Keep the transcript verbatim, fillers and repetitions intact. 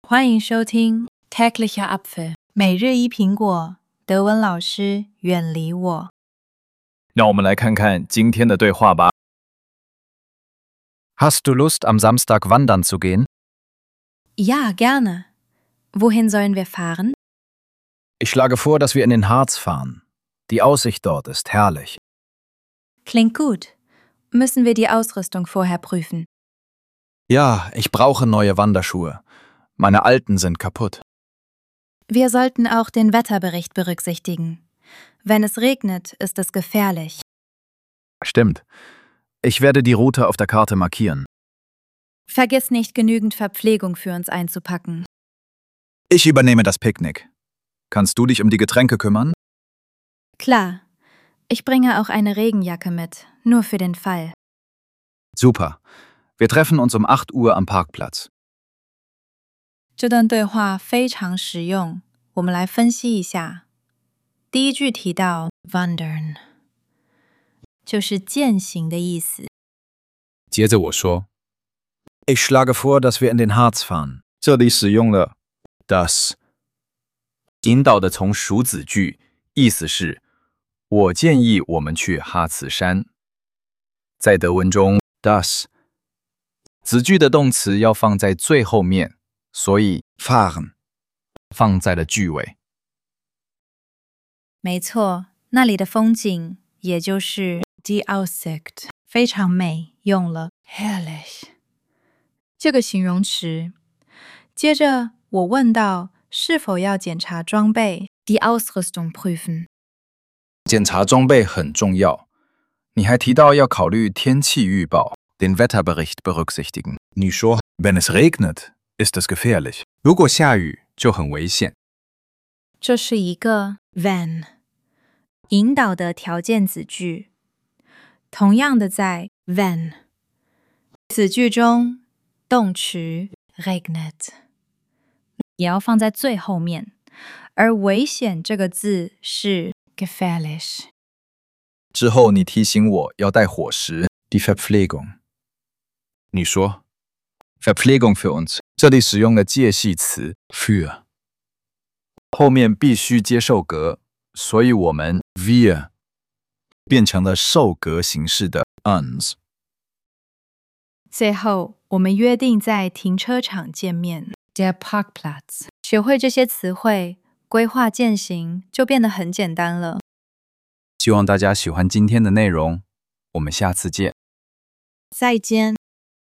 欢迎收听 Täglicher Apfel 每日一苹果，德文老师远离我。 让我们来看看今天的对话吧。 Hast du Lust, am Samstag wandern zu gehen? Ja, gerne. Wohin sollen wir fahren? Ich schlage vor, dass wir in den Harz fahren. Die Aussicht dort ist herrlich. Klingt gut. Müssen wir die Ausrüstung vorher prüfen? Ja, ich brauche neue Wanderschuhe. Meine alten sind kaputt. Wir sollten auch den Wetterbericht berücksichtigen. Wenn es regnet, ist es gefährlich. Stimmt. Ich werde die Route auf der Karte markieren. Vergiss nicht, genügend Verpflegung für uns einzupacken. Ich übernehme das Picknick. Kannst du dich um die Getränke kümmern? Klar. Ich bringe auch eine Regenjacke mit, nur für den Fall. Super. Wir treffen uns um acht Uhr am Parkplatz. 这段对话非常实用，我们来分析一下。第一句提到 wandern， 就是践行的意思。 接着我说 Ich schlage vor, dass wir in den Harz fahren. 这里使用了 Das 引导的从属子句，意思是我建议我们去哈茨山。在德文中 das 子句的动词要放在最后面，所以 fahren 放在了句尾。 没错，那里的风景，也就是 die Aussicht， 非常美，用了 herrlich 这个形容词。接着我问到是否要检查装备 die Ausrüstung prüfen。 检查装备很重要。你还提到要考虑天气预报 den Wetterbericht berücksichtigen。你说 Wenn es regnet, ist es gefährlich。如果下雨就很危险。 这是一个 wenn 引导的条件子句。同样的在 wenn 子句中，动词 regnet 也要放在最后面，而危险这个字是 gefährlich。 之后你提醒我要带伙食 die Verpflegung。你说 Verpflegung für uns， 这里使用了介系词 für， 后面必须接受格，所以我们 wir 变成了受格形式的 uns。 最后，我们约定在停车场见面 der Parkplatz。学会这些词汇，规划践行就变得很简单了。 希望大家喜欢今天的内容，我们下次见。 再见。